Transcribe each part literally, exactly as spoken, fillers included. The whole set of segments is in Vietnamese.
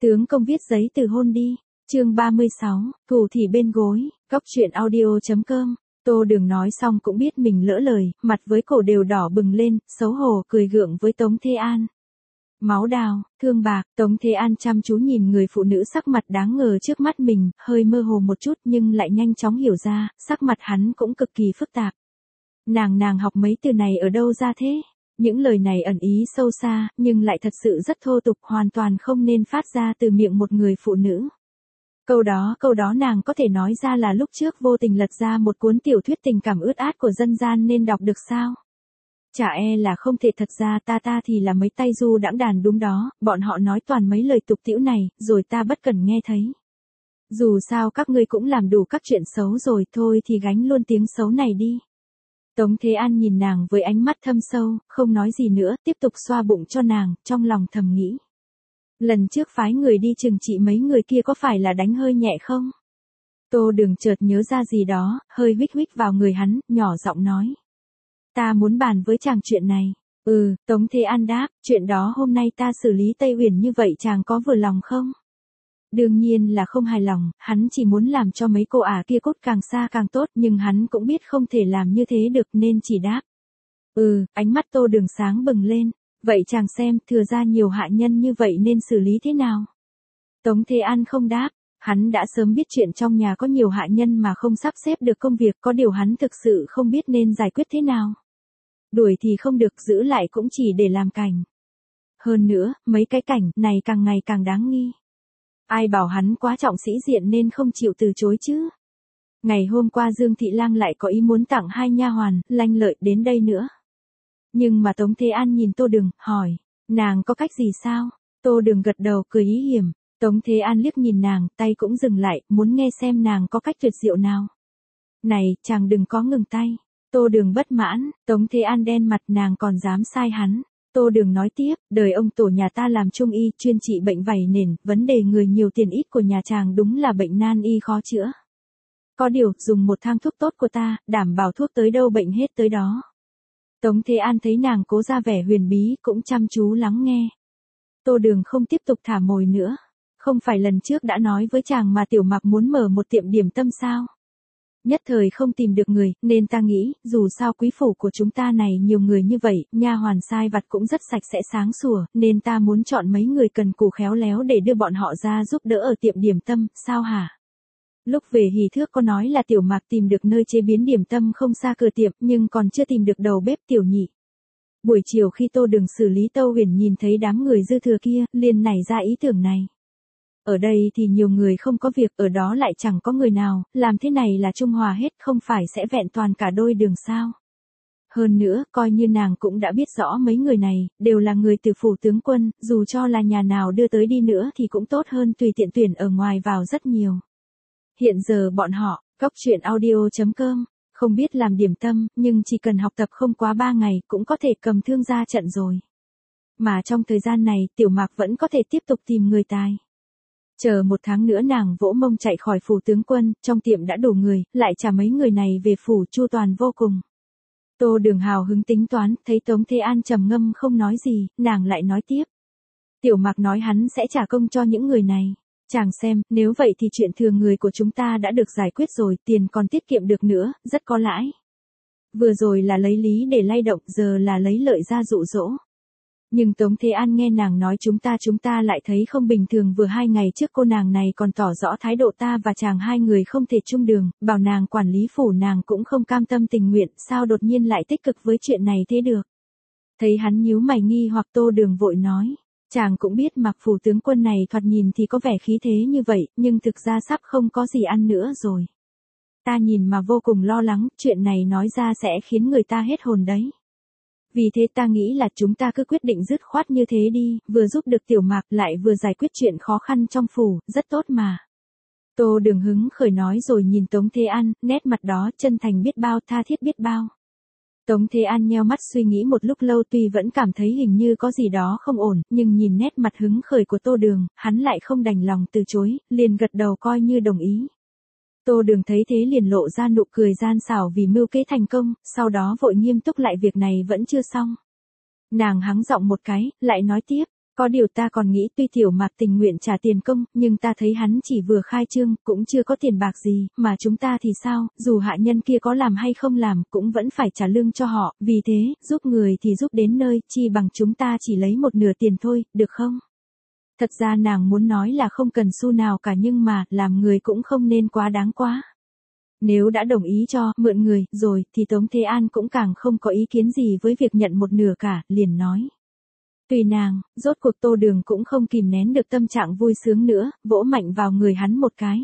Tướng công viết giấy từ hôn đi. Chương ba mươi sáu, thủ thì bên gối, góc truyện audio.com. Tô Đường nói xong cũng biết mình lỡ lời, mặt với cổ đều đỏ bừng lên, xấu hổ cười gượng với Tống Thế An. Máu đào, thương bạc, Tống Thế An chăm chú nhìn người phụ nữ sắc mặt đáng ngờ trước mắt mình, hơi mơ hồ một chút nhưng lại nhanh chóng hiểu ra, sắc mặt hắn cũng cực kỳ phức tạp. Nàng nàng học mấy từ này ở đâu ra thế? Những lời này ẩn ý sâu xa, nhưng lại thật sự rất thô tục, hoàn toàn không nên phát ra từ miệng một người phụ nữ. Câu đó, câu đó nàng có thể nói ra là lúc trước vô tình lật ra một cuốn tiểu thuyết tình cảm ướt át của dân gian nên đọc được sao? Chả e là không thể, thật ra ta ta thì là mấy tay du đãng đàn đúng đó, bọn họ nói toàn mấy lời tục tĩu này, rồi ta bất cần nghe thấy. Dù sao các ngươi cũng làm đủ các chuyện xấu rồi, thôi thì gánh luôn tiếng xấu này đi. Tống Thế An nhìn nàng với ánh mắt thâm sâu, không nói gì nữa, tiếp tục xoa bụng cho nàng, trong lòng thầm nghĩ. Lần trước phái người đi trừng trị mấy người kia có phải là đánh hơi nhẹ không? Tô Đường chợt nhớ ra gì đó, hơi huých huých vào người hắn, nhỏ giọng nói. Ta muốn bàn với chàng chuyện này. Ừ, Tống Thế An đáp, chuyện đó hôm nay ta xử lý Tây Uyển như vậy chàng có vừa lòng không? Đương nhiên là không hài lòng, hắn chỉ muốn làm cho mấy cô ả kia cốt càng xa càng tốt, nhưng hắn cũng biết không thể làm như thế được nên chỉ đáp. Ừ, ánh mắt Tô Đường sáng bừng lên, vậy chàng xem, thừa ra nhiều hạ nhân như vậy nên xử lý thế nào? Tống Thế An không đáp, hắn đã sớm biết chuyện trong nhà có nhiều hạ nhân mà không sắp xếp được công việc, có điều hắn thực sự không biết nên giải quyết thế nào. Đuổi thì không được, giữ lại cũng chỉ để làm cảnh. Hơn nữa, mấy cái cảnh này càng ngày càng đáng nghi. Ai bảo hắn quá trọng sĩ diện nên không chịu từ chối chứ. Ngày hôm qua Dương Thị Lang lại có ý muốn tặng hai nha hoàn, Lanh Lợi đến đây nữa. Nhưng mà Tống Thế An nhìn Tô Đường, hỏi, nàng có cách gì sao? Tô Đường gật đầu cười ý hiểm. Tống Thế An liếc nhìn nàng, tay cũng dừng lại, muốn nghe xem nàng có cách tuyệt diệu nào. Này, chàng đừng có ngừng tay. Tô Đường bất mãn, Tống Thế An đen mặt, nàng còn dám sai hắn. Tô Đường nói tiếp, đời ông tổ nhà ta làm trung y, chuyên trị bệnh vảy nền, vấn đề người nhiều tiền ít của nhà chàng đúng là bệnh nan y khó chữa. Có điều, dùng một thang thuốc tốt của ta, đảm bảo thuốc tới đâu bệnh hết tới đó. Tống Thế An thấy nàng cố ra vẻ huyền bí, cũng chăm chú lắng nghe. Tô Đường không tiếp tục thả mồi nữa. Không phải lần trước đã nói với chàng mà Tiểu Mặc muốn mở một tiệm điểm tâm sao? Nhất thời không tìm được người, nên ta nghĩ, dù sao quý phủ của chúng ta này nhiều người như vậy, nha hoàn sai vặt cũng rất sạch sẽ sáng sủa, nên ta muốn chọn mấy người cần cù khéo léo để đưa bọn họ ra giúp đỡ ở tiệm điểm tâm, sao hả? Lúc về hỉ thước có nói là Tiểu Mạc tìm được nơi chế biến điểm tâm không xa cửa tiệm, nhưng còn chưa tìm được đầu bếp Tiểu Nhị. Buổi chiều khi Tô Đường xử lý Tâu Huyền nhìn thấy đám người dư thừa kia, liền nảy ra ý tưởng này. Ở đây thì nhiều người không có việc, ở đó lại chẳng có người nào, làm thế này là trung hòa hết, không phải sẽ vẹn toàn cả đôi đường sao. Hơn nữa, coi như nàng cũng đã biết rõ mấy người này, đều là người từ phủ tướng quân, dù cho là nhà nào đưa tới đi nữa thì cũng tốt hơn tùy tiện tuyển ở ngoài vào rất nhiều. Hiện giờ bọn họ, góc truyện audio.com, không biết làm điểm tâm, nhưng chỉ cần học tập không quá ba ngày cũng có thể cầm thương ra trận rồi. Mà trong thời gian này, Tiểu Mạc vẫn có thể tiếp tục tìm người tài. Chờ một tháng nữa nàng vỗ mông chạy khỏi phủ tướng quân, trong tiệm đã đủ người, lại trả mấy người này về phủ, chu toàn vô cùng. Tô Đường hào hứng tính toán, thấy Tống Thế An trầm ngâm không nói gì, nàng lại nói tiếp. Tiểu Mạc nói hắn sẽ trả công cho những người này. Chàng xem, nếu vậy thì chuyện thừa người của chúng ta đã được giải quyết rồi, tiền còn tiết kiệm được nữa, rất có lãi. Vừa rồi là lấy lý để lay động, giờ là lấy lợi ra dụ dỗ. Nhưng Tống Thế An nghe nàng nói chúng ta chúng ta lại thấy không bình thường, vừa hai ngày trước cô nàng này còn tỏ rõ thái độ ta và chàng hai người không thể chung đường, bảo nàng quản lý phủ nàng cũng không cam tâm tình nguyện, sao đột nhiên lại tích cực với chuyện này thế được. Thấy hắn nhíu mày nghi hoặc, Tô Đường vội nói, chàng cũng biết Mặc phủ tướng quân này thoạt nhìn thì có vẻ khí thế như vậy, nhưng thực ra sắp không có gì ăn nữa rồi. Ta nhìn mà vô cùng lo lắng, chuyện này nói ra sẽ khiến người ta hết hồn đấy. Vì thế ta nghĩ là chúng ta cứ quyết định dứt khoát như thế đi, vừa giúp được Tiểu Mạc lại vừa giải quyết chuyện khó khăn trong phủ, rất tốt mà. Tô Đường hứng khởi nói rồi nhìn Tống Thế An, nét mặt đó chân thành biết bao, tha thiết biết bao. Tống Thế An nheo mắt suy nghĩ một lúc lâu, tuy vẫn cảm thấy hình như có gì đó không ổn, nhưng nhìn nét mặt hứng khởi của Tô Đường, hắn lại không đành lòng từ chối, liền gật đầu coi như đồng ý. Tô Đường thấy thế liền lộ ra nụ cười gian xảo vì mưu kế thành công, sau đó vội nghiêm túc lại, việc này vẫn chưa xong. Nàng hắng giọng một cái, lại nói tiếp, Có điều ta còn nghĩ tuy Tiểu Mạc tình nguyện trả tiền công, nhưng ta thấy hắn chỉ vừa khai trương, cũng chưa có tiền bạc gì, mà chúng ta thì sao, dù hạ nhân kia có làm hay không làm, cũng vẫn phải trả lương cho họ, vì thế, giúp người thì giúp đến nơi, chi bằng chúng ta chỉ lấy một nửa tiền thôi, được không? Thật ra nàng muốn nói là không cần xu nào cả nhưng mà, làm người cũng không nên quá đáng quá. Nếu đã đồng ý cho, mượn người, rồi, thì Tống Thế An cũng càng không có ý kiến gì với việc nhận một nửa cả, liền nói. Tùy nàng, rốt cuộc Tô Đường cũng không kìm nén được tâm trạng vui sướng nữa, vỗ mạnh vào người hắn một cái.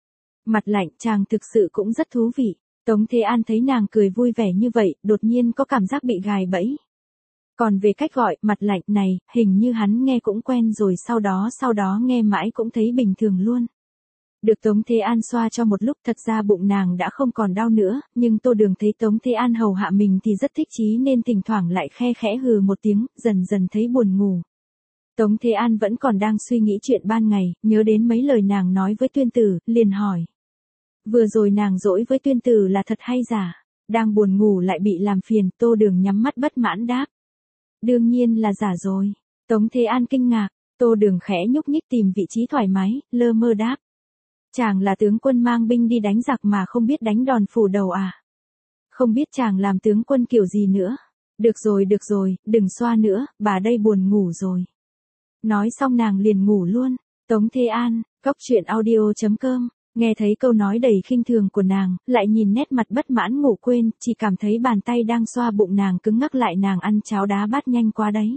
Mặt lạnh, chàng thực sự cũng rất thú vị. Tống Thế An thấy nàng cười vui vẻ như vậy, đột nhiên có cảm giác bị gài bẫy. Còn về cách gọi, mặt lạnh này, hình như hắn nghe cũng quen rồi sau đó sau đó nghe mãi cũng thấy bình thường luôn. Được Tống Thế An xoa cho một lúc, thật ra bụng nàng đã không còn đau nữa, nhưng Tô Đường thấy Tống Thế An hầu hạ mình thì rất thích chí nên thỉnh thoảng lại khe khẽ hừ một tiếng, dần dần thấy buồn ngủ. Tống Thế An vẫn còn đang suy nghĩ chuyện ban ngày, nhớ đến mấy lời nàng nói với Tuyên Tử, liền hỏi. Vừa rồi nàng dỗi với Tuyên Tử là thật hay giả? Đang buồn ngủ lại bị làm phiền, Tô Đường nhắm mắt bất mãn đáp. Đương nhiên là giả rồi. Tống Thế An kinh ngạc, Tô Đường khẽ nhúc nhích tìm vị trí thoải mái, lơ mơ đáp. Chàng là tướng quân mang binh đi đánh giặc mà không biết đánh đòn phủ đầu à? Không biết chàng làm tướng quân kiểu gì nữa? Được rồi được rồi, đừng xoa nữa, bà đây buồn ngủ rồi. Nói xong nàng liền ngủ luôn. Tống Thế An, cốc truyện audio chấm com, nghe thấy câu nói đầy khinh thường của nàng, lại nhìn nét mặt bất mãn ngủ quên, chỉ cảm thấy bàn tay đang xoa bụng nàng cứng ngắc lại, nàng ăn cháo đá bát nhanh quá đấy.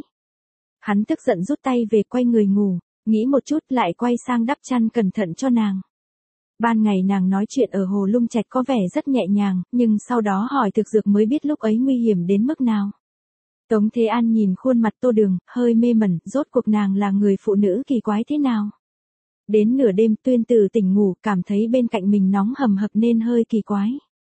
Hắn tức giận rút tay về quay người ngủ, nghĩ một chút lại quay sang đắp chăn cẩn thận cho nàng. Ban ngày nàng nói chuyện ở Hồ Lung Trạch có vẻ rất nhẹ nhàng, nhưng sau đó hỏi thực dược mới biết lúc ấy nguy hiểm đến mức nào. Tống Thế An nhìn khuôn mặt Tô Đường, hơi mê mẩn, rốt cuộc nàng là người phụ nữ kỳ quái thế nào. Đến nửa đêm Tuyên Tử tỉnh ngủ, cảm thấy bên cạnh mình nóng hầm hập nên hơi kỳ quái.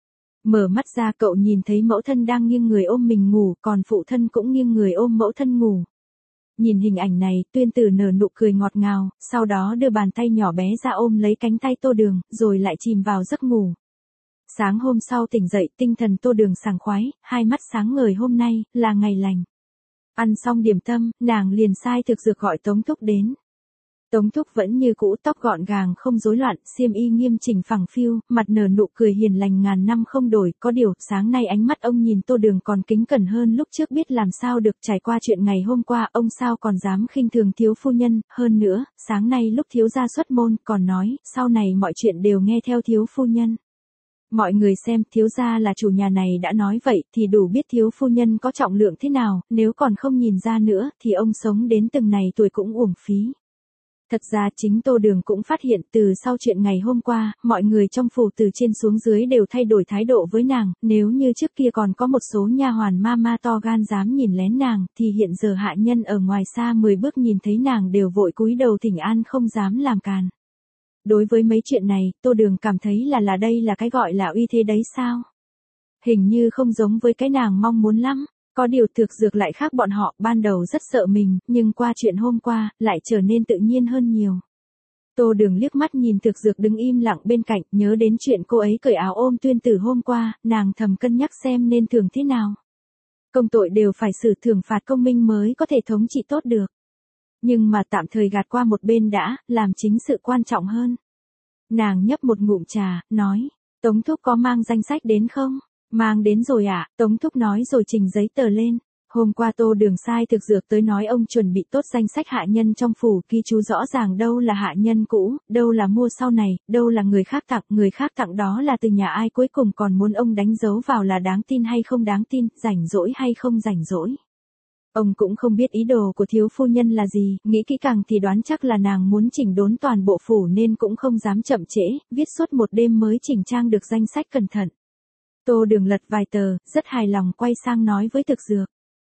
Mở mắt ra cậu nhìn thấy mẫu thân đang nghiêng người ôm mình ngủ, còn phụ thân cũng nghiêng người ôm mẫu thân ngủ. Nhìn hình ảnh này, Tuyên Tử nở nụ cười ngọt ngào, sau đó đưa bàn tay nhỏ bé ra ôm lấy cánh tay Tô Đường, rồi lại chìm vào giấc ngủ. Sáng hôm sau tỉnh dậy, tinh thần Tô Đường sảng khoái, hai mắt sáng ngời, hôm nay là ngày lành. Ăn xong điểm tâm, nàng liền sai thực dược gọi Tống Thúc đến. Tống Thúc vẫn như cũ, tóc gọn gàng không rối loạn, xiêm y nghiêm chỉnh phẳng phiu, mặt nở nụ cười hiền lành ngàn năm không đổi, có điều, sáng nay ánh mắt ông nhìn Tô Đường còn kính cẩn hơn lúc trước, biết làm sao được, trải qua chuyện ngày hôm qua, ông sao còn dám khinh thường thiếu phu nhân, hơn nữa, sáng nay lúc thiếu gia xuất môn, còn nói, sau này mọi chuyện đều nghe theo thiếu phu nhân. Mọi người xem, thiếu gia là chủ nhà này đã nói vậy, thì đủ biết thiếu phu nhân có trọng lượng thế nào, nếu còn không nhìn ra nữa, thì ông sống đến từng này tuổi cũng uổng phí. Thật ra chính Tô Đường cũng phát hiện từ sau chuyện ngày hôm qua, mọi người trong phủ từ trên xuống dưới đều thay đổi thái độ với nàng, nếu như trước kia còn có một số nha hoàn ma ma to gan dám nhìn lén nàng, thì hiện giờ hạ nhân ở ngoài xa mười bước nhìn thấy nàng đều vội cúi đầu thỉnh an không dám làm càn. Đối với mấy chuyện này, Tô Đường cảm thấy là là đây là cái gọi là uy thế đấy sao? Hình như không giống với cái nàng mong muốn lắm. Có điều thực dược lại khác bọn họ, ban đầu rất sợ mình, nhưng qua chuyện hôm qua, lại trở nên tự nhiên hơn nhiều. Tô Đường liếc mắt nhìn thực dược đứng im lặng bên cạnh, nhớ đến chuyện cô ấy cởi áo ôm Tuyên Tử hôm qua, nàng thầm cân nhắc xem nên thưởng thế nào. Công tội đều phải xử thưởng phạt công minh mới có thể thống trị tốt được. Nhưng mà tạm thời gạt qua một bên đã, làm chính sự quan trọng hơn. Nàng nhấp một ngụm trà, nói, Tống Thúc có mang danh sách đến không? Mang đến rồi ạ, à? Tống Thúc nói rồi trình giấy tờ lên. Hôm qua Tô Đường sai thực dược tới nói ông chuẩn bị tốt danh sách hạ nhân trong phủ, ghi chú rõ ràng đâu là hạ nhân cũ, đâu là mua sau này, đâu là người khác tặng, người khác tặng đó là từ nhà ai, cuối cùng còn muốn ông đánh dấu vào là đáng tin hay không đáng tin, rảnh rỗi hay không rảnh rỗi. Ông cũng không biết ý đồ của thiếu phu nhân là gì, nghĩ kỹ càng thì đoán chắc là nàng muốn chỉnh đốn toàn bộ phủ nên cũng không dám chậm trễ, viết suốt một đêm mới chỉnh trang được danh sách cẩn thận. Tô Đường lật vài tờ, rất hài lòng quay sang nói với thực dược.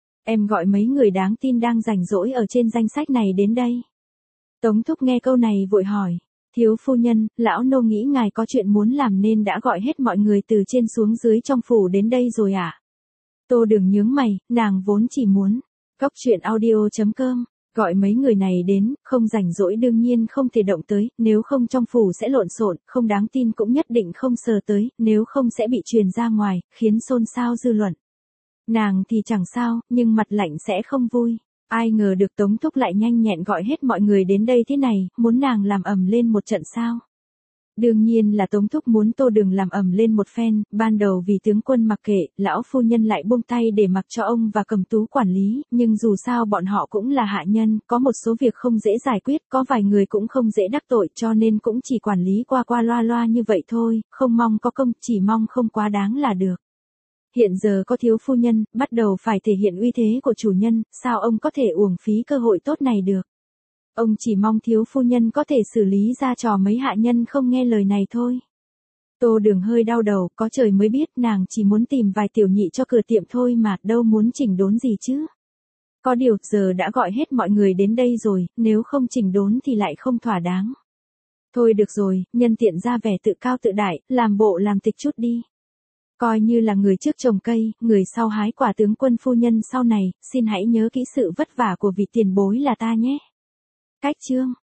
Em gọi mấy người đáng tin đang rảnh rỗi ở trên danh sách này đến đây. Tống Thúc nghe câu này vội hỏi. Thiếu phu nhân, lão nô nghĩ ngài có chuyện muốn làm nên đã gọi hết mọi người từ trên xuống dưới trong phủ đến đây rồi ạ. À? Tô Đường nhướng mày, nàng vốn chỉ muốn. Cốc truyện audio chấm com. Gọi mấy người này đến, không rảnh rỗi đương nhiên không thể động tới, nếu không trong phủ sẽ lộn xộn, không đáng tin cũng nhất định không sờ tới, nếu không sẽ bị truyền ra ngoài, khiến xôn xao dư luận. Nàng thì chẳng sao, nhưng mặt lạnh sẽ không vui. Ai ngờ được Tống Thúc lại nhanh nhẹn gọi hết mọi người đến đây thế này, muốn nàng làm ầm lên một trận sao? Đương nhiên là Tống Thúc muốn Tô Đường làm ầm lên một phen, ban đầu vì tướng quân mặc kệ, lão phu nhân lại buông tay để mặc cho ông và Cầm Tú quản lý, nhưng dù sao bọn họ cũng là hạ nhân, có một số việc không dễ giải quyết, có vài người cũng không dễ đắc tội cho nên cũng chỉ quản lý qua qua loa loa như vậy thôi, không mong có công, chỉ mong không quá đáng là được. Hiện giờ có thiếu phu nhân, bắt đầu phải thể hiện uy thế của chủ nhân, sao ông có thể uổng phí cơ hội tốt này được? Ông chỉ mong thiếu phu nhân có thể xử lý ra trò mấy hạ nhân không nghe lời này thôi. Tô Đường hơi đau đầu, có trời mới biết nàng chỉ muốn tìm vài tiểu nhị cho cửa tiệm thôi mà, đâu muốn chỉnh đốn gì chứ. Có điều, giờ đã gọi hết mọi người đến đây rồi, nếu không chỉnh đốn thì lại không thỏa đáng. Thôi được rồi, nhân tiện ra vẻ tự cao tự đại, làm bộ làm tịch chút đi. Coi như là người trước trồng cây, người sau hái quả, tướng quân phu nhân sau này, xin hãy nhớ kỹ sự vất vả của vị tiền bối là ta nhé. Cách chương